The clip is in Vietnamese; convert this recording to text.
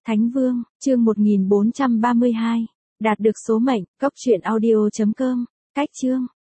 Thánh Vương, chương 1432. Đạt được số mệnh, cốc truyện audio.com. Cách chương.